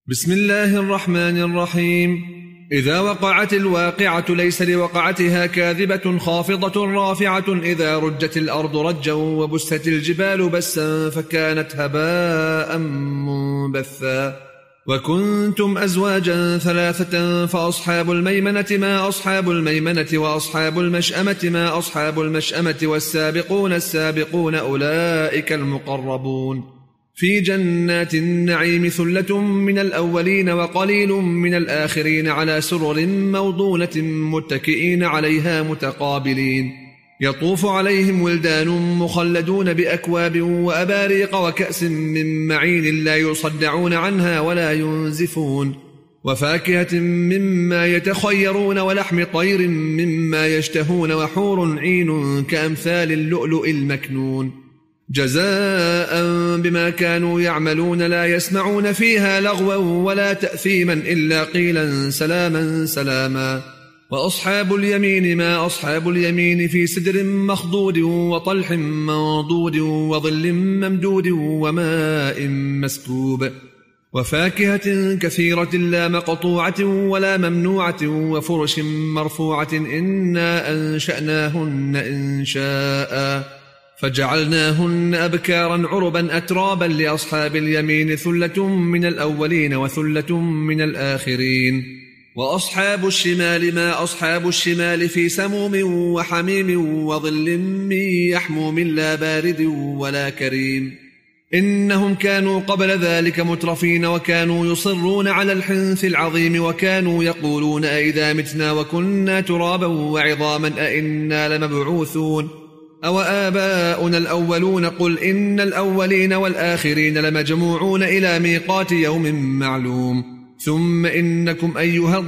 بسم الله الرحمن الرحيم. إذا وقعت الواقعة ليس لوقعتها كاذبة خافضة رافعة إذا رجت الأرض رجا وبست الجبال بسا فكانت هباء منبثا وكنتم أزواجا ثلاثة فأصحاب الميمنة ما أصحاب الميمنة وأصحاب المشأمة ما أصحاب المشأمة والسابقون السابقون أولئك المقربون في جنات النعيم ثلة من الأولين وقليل من الآخرين على سرر موضونة متكئين عليها متقابلين يطوف عليهم ولدان مخلدون بأكواب وأباريق وكأس من معين لا يصدعون عنها ولا ينزفون وفاكهة مما يتخيرون ولحم طير مما يشتهون وحور عين كأمثال اللؤلؤ المكنون جزاء بما كانوا يعملون لا يسمعون فيها لغوا ولا تأثيما إلا قيلا سلاما سلاما وأصحاب اليمين ما أصحاب اليمين في سدر مخضود وطلح منضود وظل ممدود وماء مسكوب وفاكهة كثيرة لا مقطوعة ولا ممنوعة وفرش مرفوعة إنا أنشأناهن إنشاء فجعلناهن أبكارا عربا أترابا لأصحاب اليمين ثلة من الأولين وثلة من الآخرين وأصحاب الشمال ما أصحاب الشمال في سموم وحميم وظل من يحموم لا بارد ولا كريم إنهم كانوا قبل ذلك مترفين وكانوا يصرون على الحنث العظيم وكانوا يقولون أئذا متنا وكنا ترابا وعظاما أئنا لمبعوثون أو آباؤنا الأولون قل إن الأولين والآخرين لمجموعون إلى ميقات يوم معلوم ثم إنكم أيها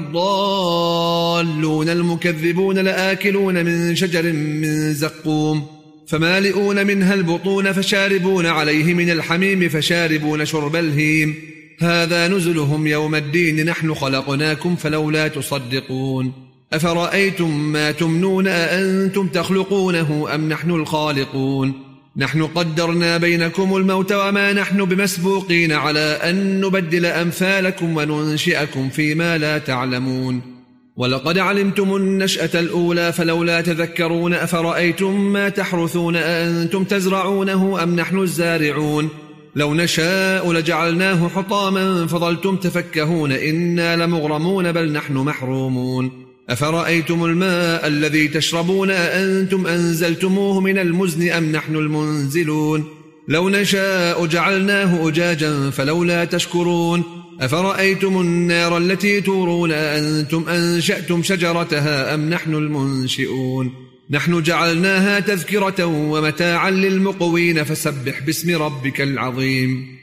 الضالون المكذبون لآكلون من شجر من زقوم فمالئون منها البطون فشاربون عليه من الحميم فشاربون شرب الهيم هذا نزلهم يوم الدين نحن خلقناكم فلولا تصدقون أفرأيتم ما تمنون أأنتم تخلقونه أم نحن الخالقون نحن قدرنا بينكم الموت وما نحن بمسبوقين على أن نبدل أمثالكم وننشئكم فيما لا تعلمون ولقد علمتم النشأة الأولى فلولا تذكرون أفرأيتم ما تحرثون أأنتم تزرعونه أم نحن الزارعون لو نشاء لجعلناه حطاما فظلتم تفكهون إنا لمغرمون بل نحن محرومون أفرأيتم الماء الذي تشربون أأنتم أنزلتموه من المزن أم نحن المنزلون لو نشاء جعلناه أجاجا فلولا تشكرون أفرأيتم النار التي تورون أأنتم أنشأتم شجرتها أم نحن المنشئون نحن جعلناها تذكرة ومتاعا للمقوين فسبح باسم ربك العظيم